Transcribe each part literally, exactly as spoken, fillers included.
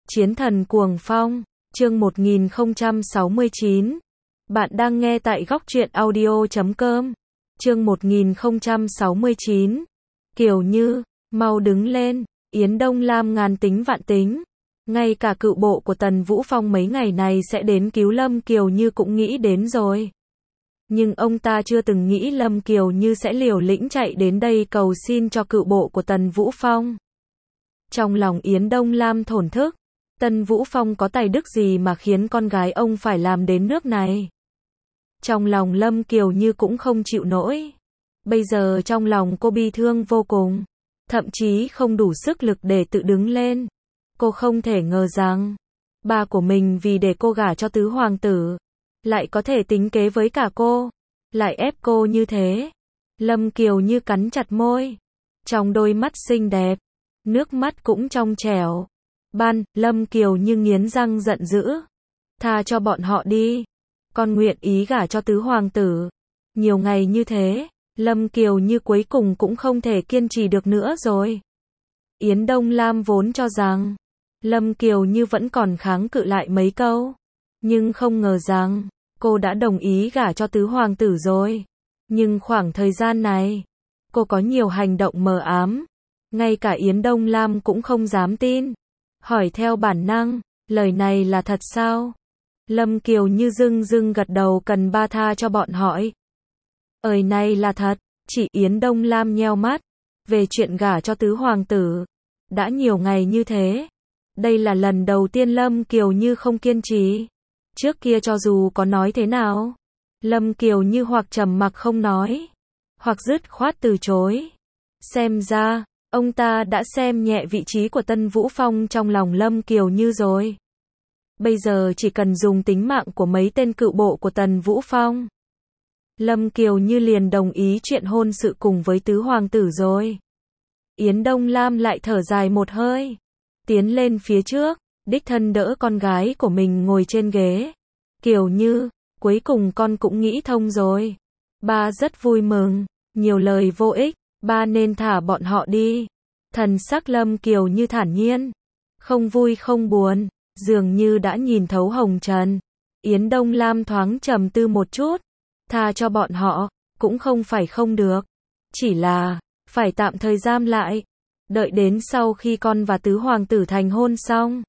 Chiến thần cuồng phong, chương một nghìn không trăm sáu mươi chín. Bạn đang nghe tại góc truyện audio chấm com. Chương một nghìn không trăm sáu mươi chín. Kiều Như, mau đứng lên, Yến Đông Lam ngàn tính vạn tính. Ngay cả cựu bộ của Tần Vũ Phong mấy ngày này sẽ đến cứu Lâm Kiều Như cũng nghĩ đến rồi. Nhưng ông ta chưa từng nghĩ Lâm Kiều Như sẽ liều lĩnh chạy đến đây cầu xin cho cựu bộ của Tần Vũ Phong. Trong lòng Yến Đông Lam thổn thức, Tần Vũ Phong có tài đức gì mà khiến con gái ông phải làm đến nước này. Trong lòng Lâm Kiều Như cũng không chịu nổi. Bây giờ trong lòng cô bi thương vô cùng, thậm chí không đủ sức lực để tự đứng lên. Cô không thể ngờ rằng, ba của mình vì để cô gả cho tứ hoàng tử, lại có thể tính kế với cả cô, lại ép cô như thế. Lâm Kiều Như cắn chặt môi, trong đôi mắt xinh đẹp, nước mắt cũng trong trẻo. Ban, Lâm Kiều Như nghiến răng giận dữ. Tha cho bọn họ đi. Con nguyện ý gả cho tứ hoàng tử. Nhiều ngày như thế, Lâm Kiều Như cuối cùng cũng không thể kiên trì được nữa rồi. Yến Đông Lam vốn cho rằng, Lâm Kiều Như vẫn còn kháng cự lại mấy câu. Nhưng không ngờ rằng, cô đã đồng ý gả cho tứ hoàng tử rồi. Nhưng khoảng thời gian này, cô có nhiều hành động mờ ám. Ngay cả Yến Đông Lam cũng không dám tin. Hỏi theo bản năng, lời này là thật sao? Lâm Kiều Như dưng dưng gật đầu cần ba tha cho bọn hỏi. Ơi này là thật, chỉ Yến Đông Lam nheo mắt. Về chuyện gả cho tứ hoàng tử, đã nhiều ngày như thế. Đây là lần đầu tiên Lâm Kiều Như không kiên trì. Trước kia cho dù có nói thế nào, Lâm Kiều Như hoặc trầm mặc không nói, hoặc dứt khoát từ chối. Xem ra, ông ta đã xem nhẹ vị trí của Tân Vũ Phong trong lòng Lâm Kiều Như rồi. Bây giờ chỉ cần dùng tính mạng của mấy tên cựu bộ của Tần Vũ Phong, Lâm Kiều Như liền đồng ý chuyện hôn sự cùng với tứ hoàng tử rồi. Yến Đông Lam lại thở dài một hơi, tiến lên phía trước, đích thân đỡ con gái của mình ngồi trên ghế. Kiều Như, cuối cùng con cũng nghĩ thông rồi. Ba rất vui mừng, nhiều lời vô ích, ba nên thả bọn họ đi. Thần sắc Lâm Kiều Như thản nhiên, không vui không buồn, dường như đã nhìn thấu hồng trần. Yến Đông Lam thoáng trầm tư một chút, tha cho bọn họ, cũng không phải không được. Chỉ là, phải tạm thời giam lại, đợi đến sau khi con và tứ hoàng tử thành hôn xong,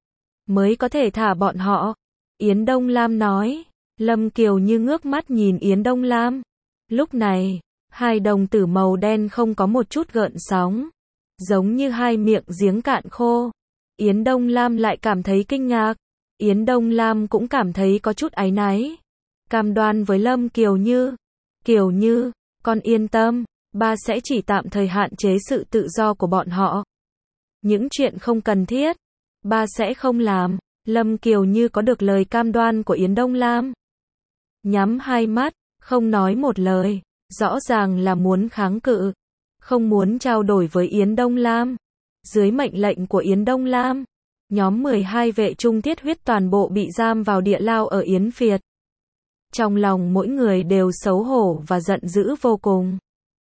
mới có thể thả bọn họ. Yến Đông Lam nói. Lâm Kiều Như ngước mắt nhìn Yến Đông Lam. Lúc này, hai đồng tử màu đen không có một chút gợn sóng, giống như hai miệng giếng cạn khô. Yến Đông Lam lại cảm thấy kinh ngạc. Yến Đông Lam cũng cảm thấy có chút áy náy. Cam đoan với Lâm Kiều Như. Kiều Như, con yên tâm, ba sẽ chỉ tạm thời hạn chế sự tự do của bọn họ. Những chuyện không cần thiết, ba sẽ không làm. Lâm Kiều Như có được lời cam đoan của Yến Đông Lam. Nhắm hai mắt, không nói một lời, rõ ràng là muốn kháng cự, không muốn trao đổi với Yến Đông Lam. Dưới mệnh lệnh của Yến Đông Lam, nhóm mười hai vệ trung thiết huyết toàn bộ bị giam vào địa lao ở Yến Phiệt. Trong lòng mỗi người đều xấu hổ và giận dữ vô cùng.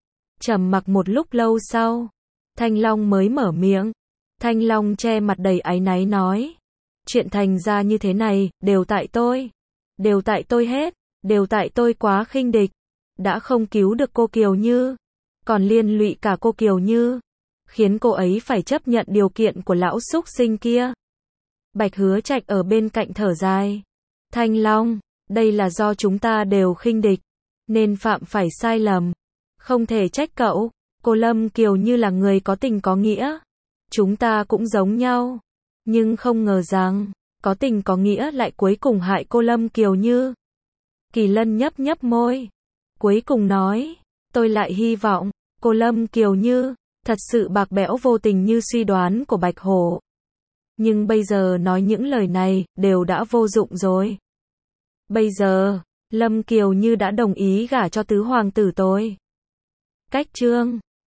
Trầm mặc một lúc lâu sau, Thanh Long mới mở miệng. Thanh Long che mặt đầy áy náy nói. Chuyện thành ra như thế này, đều tại tôi. Đều tại tôi hết, đều tại tôi quá khinh địch. Đã không cứu được cô Kiều Như, còn liên lụy cả cô Kiều Như, khiến cô ấy phải chấp nhận điều kiện của lão súc sinh kia. Bạch Hứa Trạch ở bên cạnh thở dài. Thanh Long, đây là do chúng ta đều khinh địch, nên phạm phải sai lầm. Không thể trách cậu, cô Lâm Kiều Như là người có tình có nghĩa. Chúng ta cũng giống nhau. Nhưng không ngờ rằng, có tình có nghĩa lại cuối cùng hại cô Lâm Kiều Như. Kỳ Lân nhấp nhấp môi, cuối cùng nói, tôi lại hy vọng, cô Lâm Kiều Như, thật sự bạc bẽo vô tình như suy đoán của Bạch Hổ. Nhưng bây giờ nói những lời này, đều đã vô dụng rồi. Bây giờ, Lâm Kiều Như đã đồng ý gả cho tứ hoàng tử tôi. Cách chương